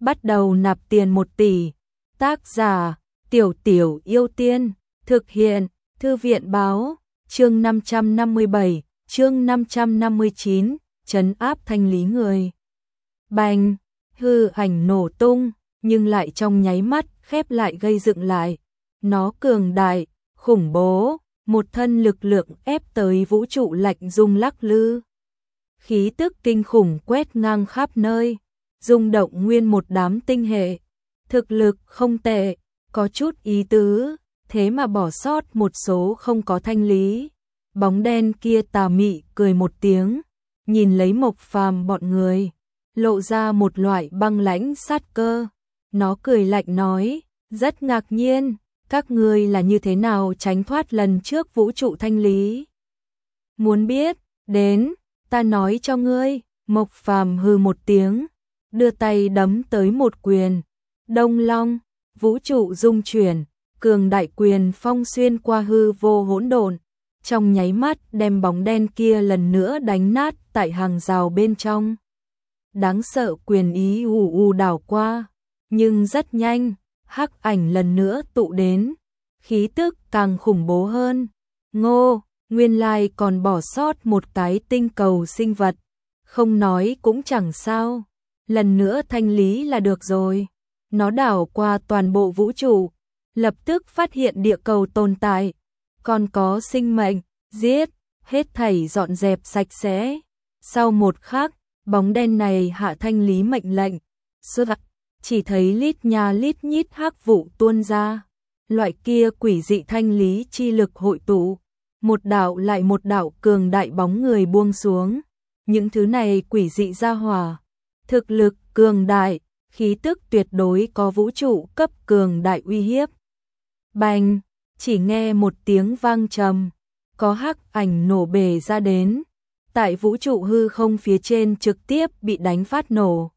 bắt đầu nạp tiền 1 tỷ. Tác giả, Tiểu Tiểu Yêu Tiên, thực hiện, Thư viện báo, chương 557, chương 559, trấn áp thanh lý người. Bành, hư ảnh nổ tung, nhưng lại trong nháy mắt khép lại gây dựng lại. Nó cường đại, khủng bố, một thân lực lượng ép tới vũ trụ lạnh rung lắc lư. Khí tức kinh khủng quét ngang khắp nơi, rung động nguyên một đám tinh hệ. Thực lực không tệ, có chút ý tứ, thế mà bỏ sót một số không có thanh lý. Bóng đen kia tà mị cười một tiếng, nhìn lấy Mộc Phàm bọn người, lộ ra một loại băng lãnh sát cơ. Nó cười lạnh nói, rất ngạc nhiên, các ngươi là như thế nào tránh thoát lần trước vũ trụ thanh lý? Muốn biết, đến, ta nói cho ngươi. Mộc Phàm hừ một tiếng, đưa tay đấm tới một quyền. Đông Long, vũ trụ rung chuyển, cường đại quyền phong xuyên qua hư vô hỗn độn, trong nháy mắt đem bóng đen kia lần nữa đánh nát tại hàng rào bên trong. Đáng sợ quyền ý ù ù đảo qua, nhưng rất nhanh, hắc ảnh lần nữa tụ đến, khí tức càng khủng bố hơn. Ngô, nguyên lai còn bỏ sót một cái tinh cầu sinh vật, không nói cũng chẳng sao, lần nữa thanh lý là được rồi. Nó đảo qua toàn bộ vũ trụ, lập tức phát hiện địa cầu tồn tại, còn có sinh mệnh, giết, hết thảy dọn dẹp sạch sẽ. Sau một khắc, bóng đen này hạ thanh lý mệnh lệnh, chỉ thấy lít nha lít nhít hắc vụ tuôn ra, loại kia quỷ dị thanh lý chi lực hội tụ, một đạo lại một đạo cường đại bóng người buông xuống. Những thứ này quỷ dị ra hỏa, thực lực cường đại, khí tức tuyệt đối có vũ trụ cấp cường đại uy hiếp. Bành, chỉ nghe một tiếng vang trầm, có hắc ảnh nổ bể ra đến, tại vũ trụ hư không phía trên trực tiếp bị đánh phát nổ.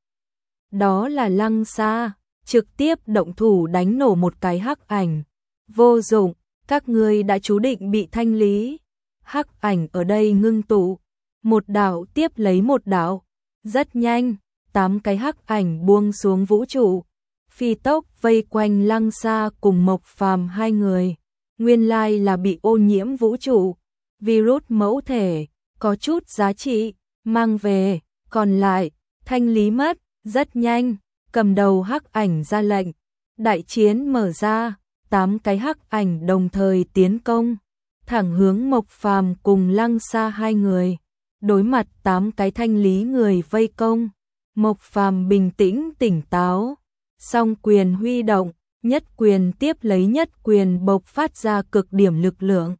Đó là Lăng Sa, trực tiếp động thủ đánh nổ một cái hắc ảnh. Vô dụng, các ngươi đã chú định bị thanh lý. Hắc ảnh ở đây ngưng tụ, một đạo tiếp lấy một đạo, rất nhanh, 8 cái hắc ảnh buông xuống vũ trụ, phi tốc vây quanh Lăng Sa cùng Mộc Phàm hai người. Nguyên lai là bị ô nhiễm vũ trụ, virus mẫu thể, có chút giá trị, mang về, còn lại, thanh lý mất. Rất nhanh, cầm đầu hắc ảnh ra lệnh, đại chiến mở ra, 8 cái hắc ảnh đồng thời tiến công, thẳng hướng Mộc Phàm cùng Lăng Sa hai người. Đối mặt 8 cái thanh lý người vây công, Mộc Phàm bình tĩnh tỉnh táo, song quyền huy động, nhất quyền tiếp lấy nhất quyền bộc phát ra cực điểm lực lượng.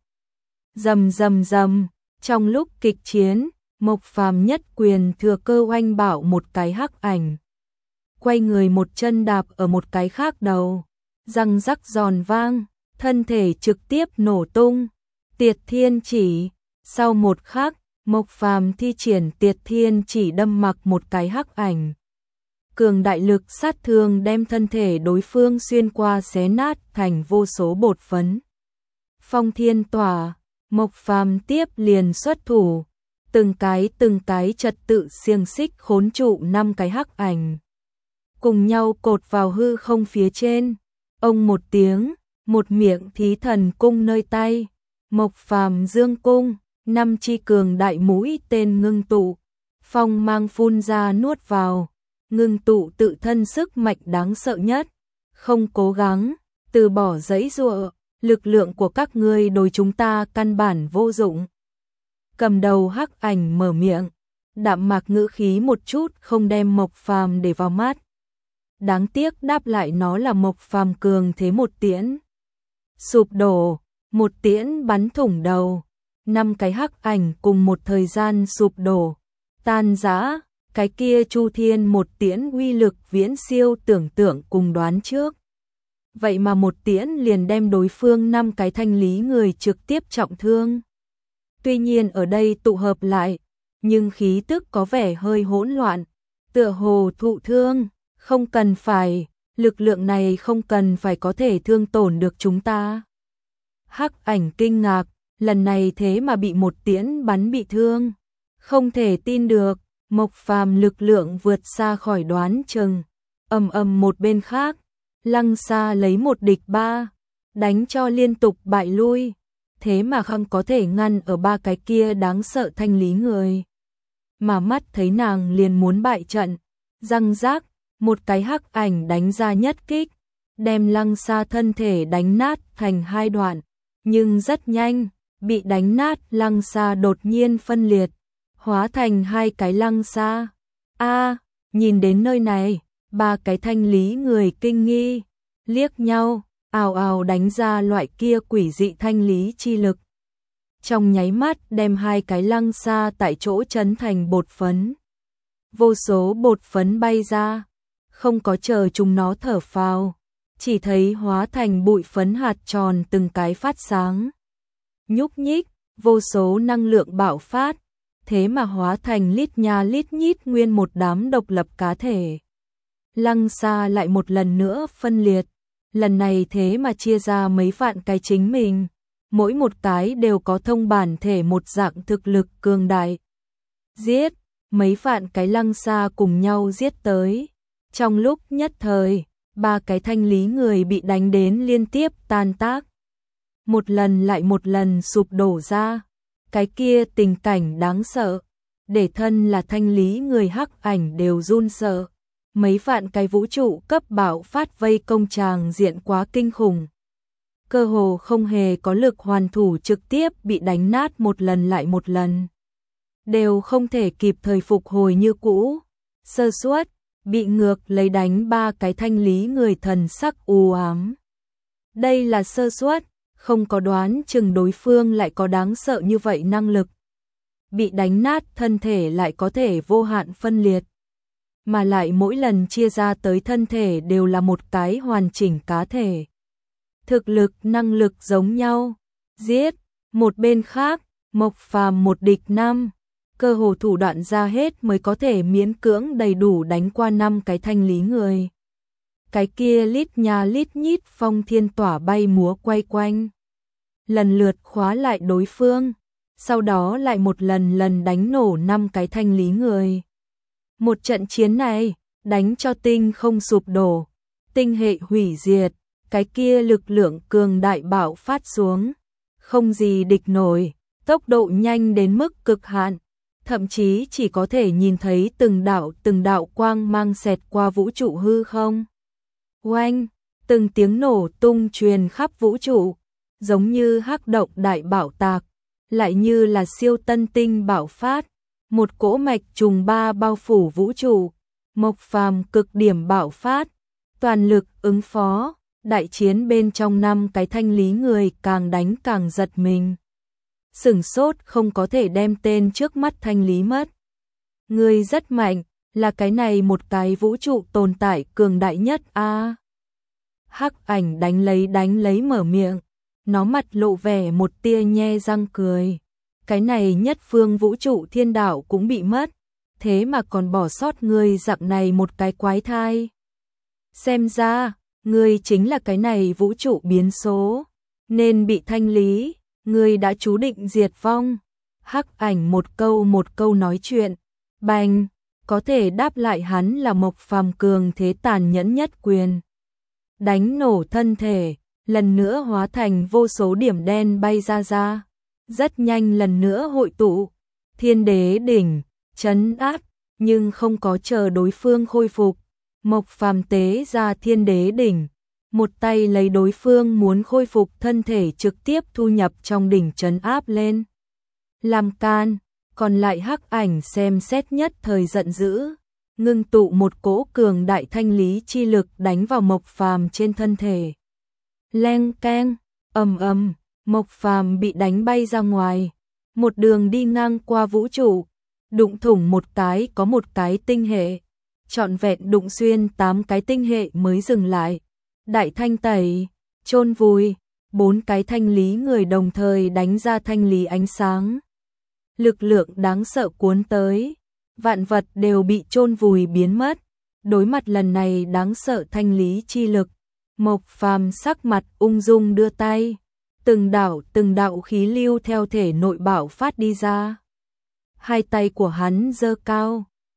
Rầm rầm rầm, trong lúc kịch chiến, Mộc Phàm nhất quyền thừa cơ oanh bạo một cái hắc ảnh, quay người một chân đạp ở một cái khác đầu, răng rắc giòn vang, thân thể trực tiếp nổ tung. Tiệt Thiên Chỉ, sau một khắc, Mộc Phàm thi triển Tiệt Thiên Chỉ đâm mặc một cái hắc ảnh. Cường đại lực sát thương đem thân thể đối phương xuyên qua xé nát thành vô số bột phấn. Phong Thiên Tỏa, Mộc Phàm tiếp liền xuất thủ, từng cái trật tự xiềng xích khốn trụ 5 cái hắc ảnh, cùng nhau cột vào hư không phía trên. Ông một tiếng, một miệng thí thần cung nơi tay, Mộc Phàm dương cung, 5 chi cường đại mũi tên ngưng tụ, phong mang phun ra nuốt vào, ngưng tụ tự thân sức mạnh đáng sợ nhất. Không cố gắng, từ bỏ giãy giụa, lực lượng của các ngươi đối chúng ta căn bản vô dụng. Cầm đầu hắc ảnh mở miệng, đạm mạc ngữ khí một chút không đem Mộc Phàm để vào mắt. Đáng tiếc đáp lại nó là Mộc Phàm cường thế một tiễn. Sụp đổ, một tiễn bắn thủng đầu, 5 cái hắc ảnh cùng một thời gian sụp đổ, tan rã. Cái kia Chu Thiên một tiễn uy lực viễn siêu tưởng tượng cùng đoán trước. Vậy mà một tiễn liền đem đối phương 5 cái thanh lý người trực tiếp trọng thương. Tuy nhiên ở đây tụ hợp lại, nhưng khí tức có vẻ hơi hỗn loạn, tựa hồ thụ thương. Không cần phải, lực lượng này không cần phải có thể thương tổn được chúng ta. Hắc ảnh kinh ngạc, lần này thế mà bị một tiễn bắn bị thương. Không thể tin được, Mộc Phàm lực lượng vượt xa khỏi đoán chừng. Một bên khác, Lăng Sa lấy một địch ba, đánh cho liên tục bại lui, thế mà không có thể ngăn ở ba cái kia đáng sợ thanh lý người. Mà mắt thấy nàng liền muốn bại trận, răng rác, một cái hắc ảnh đánh ra nhất kích, đem Lăng Sa thân thể đánh nát thành hai đoạn, nhưng rất nhanh, bị đánh nát Lăng Sa đột nhiên phân liệt, hóa thành hai cái Lăng Sa. Nhìn đến nơi này, ba cái thanh lý người kinh nghi, liếc nhau, ào ào đánh ra loại kia quỷ dị thanh lý chi lực. Trong nháy mắt đem hai cái Lăng Sa tại chỗ chấn thành bột phấn. Vô số bột phấn bay ra, không có chờ chúng nó thở phào, chỉ thấy hóa thành bụi phấn hạt tròn từng cái phát sáng. Nhúc nhích, vô số năng lượng bạo phát, thế mà hóa thành lít nha lít nhít nguyên một đám độc lập cá thể. Lăng Sa lại một lần nữa phân liệt, lần này thế mà chia ra mấy vạn cái chính mình, mỗi một cái đều có thông bản thể một dạng thực lực cường đại. Giết, mấy vạn cái Lăng Sa cùng nhau giết tới. Trong lúc nhất thời, ba cái thanh lý người bị đánh đến liên tiếp tan tác. Một lần lại một lần sụp đổ ra. Cái kia tình cảnh đáng sợ, để thân là thanh lý người hắc ảnh đều run sợ. Mấy vạn cái vũ trụ cấp bạo phát vây công tràng diện quá kinh khủng. Cơ hồ không hề có lực hoàn thủ, trực tiếp bị đánh nát một lần lại một lần. Đều không thể kịp thời phục hồi như cũ. Sơ suất, bị ngược lấy đánh ba cái thanh lý người thần sắc u ám. Đây là sơ suất, không có đoán chừng đối phương lại có đáng sợ như vậy năng lực. Bị đánh nát thân thể lại có thể vô hạn phân liệt. Mà lại mỗi lần chia ra tới thân thể đều là một cái hoàn chỉnh cá thể. Thực lực, năng lực giống nhau. Giết, một bên khác, Mộc Phàm một địch năm, cơ hồ thủ đoạn ra hết mới có thể miễn cưỡng đầy đủ đánh qua 5 cái thanh lý người. Cái kia lít nha lít nhít phong thiên tỏa bay múa quay quanh, lần lượt khóa lại đối phương, sau đó lại một lần lần đánh nổ 5 cái thanh lý người. Một trận chiến này, đánh cho tinh không sụp đổ, tinh hệ hủy diệt, cái kia lực lượng cường đại bạo phát xuống, không gì địch nổi, tốc độ nhanh đến mức cực hạn, thậm chí chỉ có thể nhìn thấy từng đạo quang mang xẹt qua vũ trụ hư không. Oanh, từng tiếng nổ tung truyền khắp vũ trụ, giống như hắc động đại bạo tạc, lại như là siêu tân tinh bạo phát, một cỗ mạch trùng ba bao phủ vũ trụ. Mộc Phàm cực điểm bạo phát, toàn lực ứng phó, đại chiến bên trong 5 cái thanh lý người càng đánh càng giật mình. Sửng sốt không có thể đem tên trước mắt thanh lý mất. Người rất mạnh, là cái này một cái vũ trụ tồn tại cường đại nhất a. Hắc ảnh đánh lấy mở miệng, nó mặt lộ vẻ một tia nhe răng cười. Cái này nhất phương vũ trụ thiên đạo cũng bị mất, thế mà còn bỏ sót ngươi dạng này một cái quái thai. Xem ra, ngươi chính là cái này vũ trụ biến số, nên bị thanh lý, ngươi đã chú định diệt vong. Hắc ảnh một câu nói chuyện, bành, có thể đáp lại hắn là Mộc Phàm cường thế tàn nhẫn nhất quyền. Đánh nổ thân thể, lần nữa hóa thành vô số điểm đen bay ra. Rất nhanh lần nữa hội tụ, thiên đế đỉnh, trấn áp, nhưng không có chờ đối phương khôi phục. Mộc Phàm tế ra thiên đế đỉnh, một tay lấy đối phương muốn khôi phục thân thể trực tiếp thu nhập trong đỉnh trấn áp lên. Làm can, còn lại hắc ảnh xem xét nhất thời giận dữ, ngưng tụ một cỗ cường đại thanh lý chi lực đánh vào Mộc Phàm trên thân thể. Leng keng, ầm, Mộc Phàm bị đánh bay ra ngoài, một đường đi ngang qua vũ trụ, đụng thủng một cái có một cái tinh hệ, trọn vẹn đụng xuyên 8 cái tinh hệ mới dừng lại. Đại thanh tẩy, chôn vùi, 4 cái thanh lý người đồng thời đánh ra thanh lý ánh sáng. Lực lượng đáng sợ cuốn tới, vạn vật đều bị chôn vùi biến mất. Đối mặt lần này đáng sợ thanh lý chi lực, Mộc Phàm sắc mặt ung dung đưa tay, từng đạo khí lưu theo thể nội bạo phát đi ra. Hai tay của hắn giơ cao,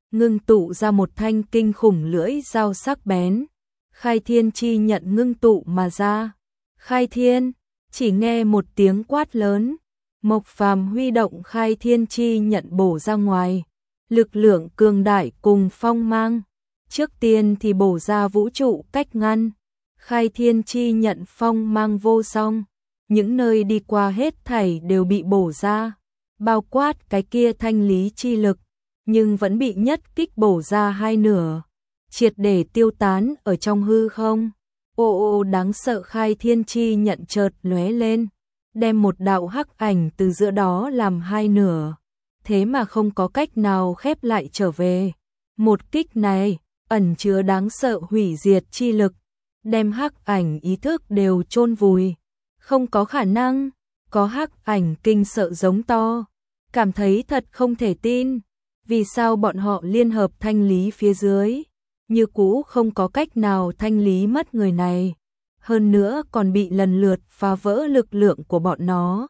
ngưng tụ ra một thanh kinh khủng lưỡi dao sắc bén. Khai Thiên Chi nhận ngưng tụ mà ra. Khai Thiên, chỉ nghe một tiếng quát lớn, Mộc Phàm huy động Khai Thiên Chi nhận bổ ra ngoài. Lực lượng cường đại cùng phong mang, trước tiên thì bổ ra vũ trụ cách ngăn. Khai Thiên Chi nhận phong mang vô song, những nơi đi qua hết thảy đều bị bổ ra, bao quát cái kia thanh lý chi lực, nhưng vẫn bị nhất kích bổ ra hai nửa, triệt để tiêu tán ở trong hư không. Ô đáng sợ. Khai Thiên Chi nhận chợt lóe lên, đem một đạo hắc ảnh từ giữa đó làm hai nửa, thế mà không có cách nào khép lại trở về. Một kích này ẩn chứa đáng sợ hủy diệt chi lực, đem hắc ảnh ý thức đều chôn vùi. Không có khả năng. Có hắc ảnh kinh sợ giống to, cảm thấy thật không thể tin. Vì sao bọn họ liên hợp thanh lý phía dưới, như cũ không có cách nào thanh lý mất người này, hơn nữa còn bị lần lượt phá vỡ lực lượng của bọn nó.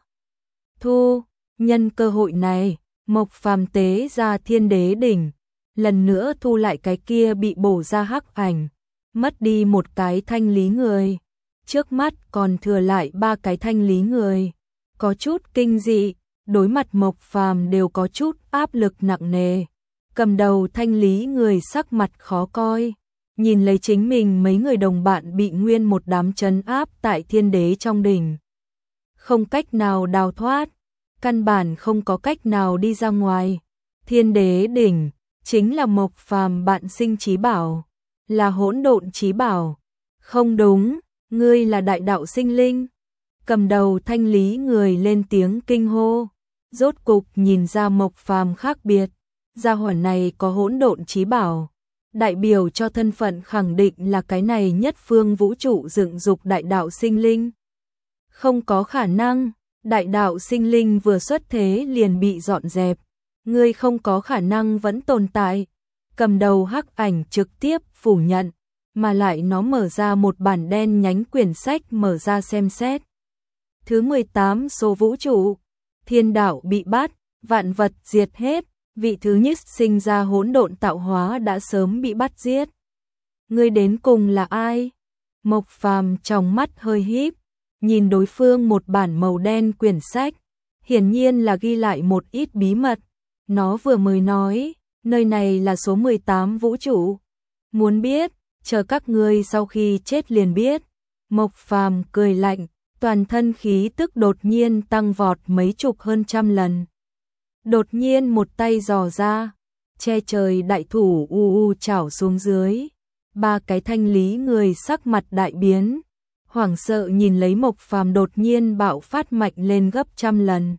Nhân cơ hội này, Mộc Phàm tế ra Thiên Đế đỉnh, lần nữa thu lại cái kia bị bổ ra hắc ảnh, mất đi một cái thanh lý người, trước mắt còn thừa lại 3 cái thanh lý người. Có chút kinh dị, đối mặt Mộc Phàm đều có chút áp lực nặng nề. Cầm đầu thanh lý người sắc mặt khó coi, nhìn lấy chính mình mấy người đồng bạn bị nguyên một đám trấn áp tại Thiên Đế trong đỉnh, không cách nào đào thoát, căn bản không có cách nào đi ra ngoài. Thiên Đế đỉnh chính là Mộc Phàm bạn sinh chí bảo, là hỗn độn chí bảo. Không đúng, ngươi là đại đạo sinh linh. Cầm đầu thanh lý người lên tiếng kinh hô, rốt cục nhìn ra Mộc Phàm khác biệt. Gia hỏa này có hỗn độn chí bảo, đại biểu cho thân phận khẳng định là cái này nhất phương vũ trụ dựng dục đại đạo sinh linh. Không có khả năng, đại đạo sinh linh vừa xuất thế liền bị dọn dẹp, ngươi không có khả năng vẫn tồn tại. Cầm đầu hắc ảnh trực tiếp phủ nhận, mà lại nó mở ra một bản đen nhánh quyển sách mở ra xem xét. Thứ 18 số vũ trụ, thiên đạo bị bắt, vạn vật diệt hết, vị thứ nhất sinh ra hỗn độn tạo hóa đã sớm bị bắt giết. Ngươi đến cùng là ai? Mộc Phàm trong mắt hơi híp, nhìn đối phương một bản màu đen quyển sách, hiển nhiên là ghi lại một ít bí mật. Nó vừa mới nói, nơi này là số 18 vũ trụ. Muốn biết, chờ các ngươi sau khi chết liền biết. Mộc Phàm cười lạnh, toàn thân khí tức đột nhiên tăng vọt mấy chục hơn trăm lần. Đột nhiên một tay giò ra, che trời đại thủ chảo xuống dưới. 3 cái thanh lý người sắc mặt đại biến, hoảng sợ nhìn lấy Mộc Phàm đột nhiên bạo phát mạnh lên gấp trăm lần.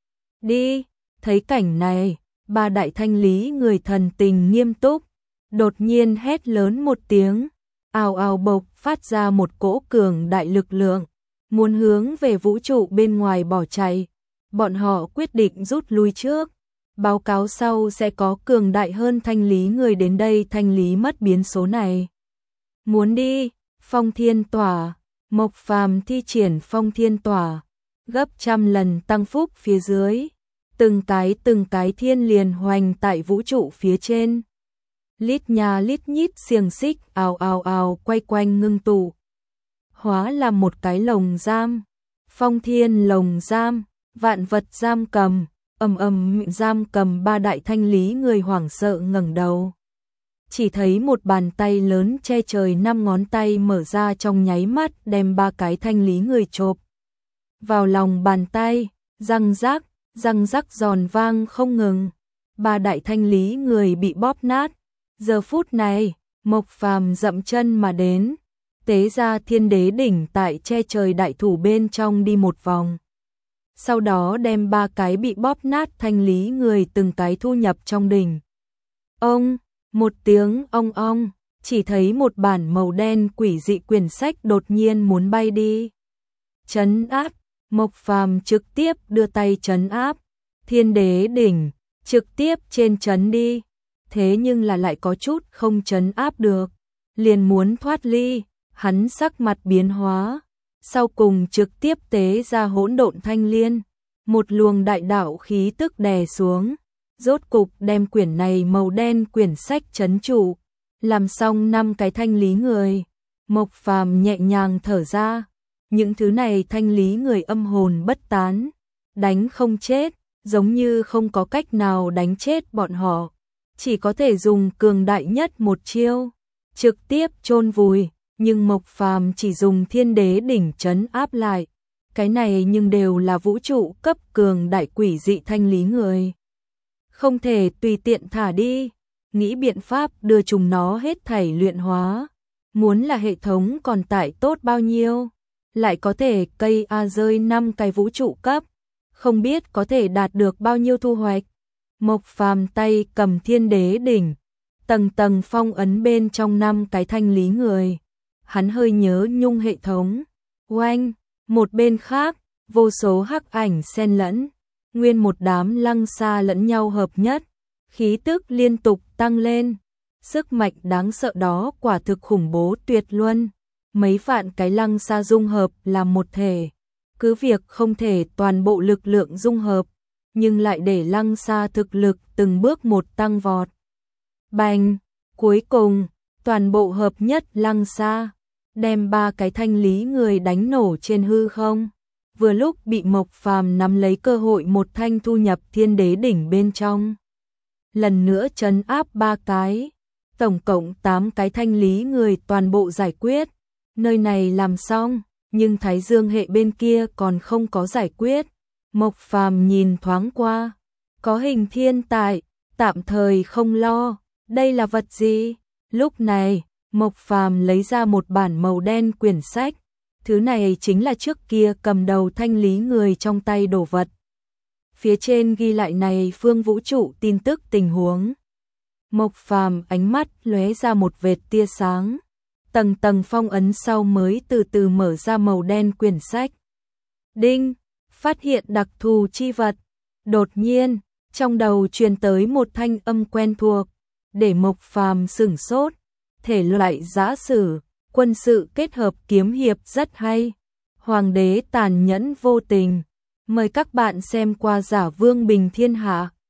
Đi, thấy cảnh này, 3 đại thanh lý người thần tình nghiêm túc, đột nhiên hét lớn một tiếng, ào ào bộc phát ra một cỗ cường đại lực lượng, muốn hướng về vũ trụ bên ngoài bỏ chạy. Bọn họ quyết định rút lui trước, báo cáo sau sẽ có cường đại hơn thanh lý người đến đây thanh lý mất biến số này. Muốn đi, Phong Thiên Tỏa. Mộc Phàm thi triển Phong Thiên Tỏa, gấp trăm lần tăng phúc phía dưới, từng cái thiên liền hoành tại vũ trụ phía trên. Lít nhà lít nhít xiềng xích ào ào ào quay quanh ngưng tụ, hóa làm một cái lồng giam. Phong Thiên lồng giam, vạn vật giam cầm, giam cầm. 3 đại thanh lý người hoảng sợ ngẩng đầu, chỉ thấy một bàn tay lớn che trời 5 ngón tay mở ra trong nháy mắt đem 3 cái thanh lý người chộp vào lòng bàn tay, răng rắc giòn vang không ngừng. 3 đại thanh lý người bị bóp nát. Giờ phút này, Mộc Phàm dậm chân mà đến, tế ra Thiên Đế đỉnh tại che trời đại thủ bên trong đi một vòng. Sau đó đem 3 cái bị bóp nát thanh lý người từng cái thu nhập trong đỉnh. Ông, một tiếng ong ong, chỉ thấy một bản màu đen quỷ dị quyển sách đột nhiên muốn bay đi. Trấn áp, Mộc Phàm trực tiếp đưa tay trấn áp, Thiên Đế đỉnh, trực tiếp trên trấn đi. Thế nhưng là lại có chút không trấn áp được, liền muốn thoát ly, hắn sắc mặt biến hóa, sau cùng trực tiếp tế ra hỗn độn thanh liên, một luồng đại đạo khí tức đè xuống, rốt cục đem quyển này màu đen quyển sách trấn trụ, làm xong 5 cái thanh lý người. Mộc Phàm nhẹ nhàng thở ra, những thứ này thanh lý người âm hồn bất tán, đánh không chết, giống như không có cách nào đánh chết bọn họ, chỉ có thể dùng cường đại nhất một chiêu, trực tiếp chôn vùi, nhưng Mộc Phàm chỉ dùng Thiên Đế đỉnh trấn áp lại. Cái này nhưng đều là vũ trụ cấp cường đại quỷ dị thanh lý người. Không thể tùy tiện thả đi, nghĩ biện pháp đưa chúng nó hết thảy luyện hóa. Muốn là hệ thống còn tải tốt bao nhiêu, lại có thể cây rơi 5 cái vũ trụ cấp, không biết có thể đạt được bao nhiêu thu hoạch. Mộc Phàm tay cầm Thiên Đế đỉnh, tầng tầng phong ấn bên trong 5 cái thanh lý người. Hắn hơi nhớ nhung hệ thống. Oanh, một bên khác, vô số hắc ảnh xen lẫn, nguyên một đám lăng xa lẫn nhau hợp nhất, khí tức liên tục tăng lên. Sức mạnh đáng sợ đó quả thực khủng bố tuyệt luân, mấy vạn cái lăng xa dung hợp làm một thể. Cứ việc không thể toàn bộ lực lượng dung hợp, nhưng lại để lăng xa thực lực từng bước một tăng vọt. Bành, cuối cùng, toàn bộ hợp nhất lăng xa, đem 3 cái thanh lý người đánh nổ trên hư không. Vừa lúc bị Mộc Phàm nắm lấy cơ hội một thanh thu nhập Thiên Đế đỉnh bên trong. Lần nữa trấn áp 3 cái, tổng cộng 8 cái thanh lý người toàn bộ giải quyết. Nơi này làm xong, nhưng Thái Dương hệ bên kia còn không có giải quyết. Mộc Phàm nhìn thoáng qua, có hình thiên tại, tạm thời không lo. Đây là vật gì? Lúc này, Mộc Phàm lấy ra một bản màu đen quyển sách. Thứ này chính là trước kia cầm đầu thanh lý người trong tay đồ vật. Phía trên ghi lại này phương vũ trụ tin tức tình huống. Mộc Phàm ánh mắt lóe ra một vệt tia sáng. Tầng tầng phong ấn sau mới từ từ mở ra màu đen quyển sách. Đinh, phát hiện đặc thù chi vật. Đột nhiên, trong đầu truyền tới một thanh âm quen thuộc, để Mộc Phàm sửng sốt. Thể loại giã sử, quân sự kết hợp kiếm hiệp rất hay. Hoàng đế tàn nhẫn vô tình. Mời các bạn xem qua Giả Vương Bình Thiên Hạ.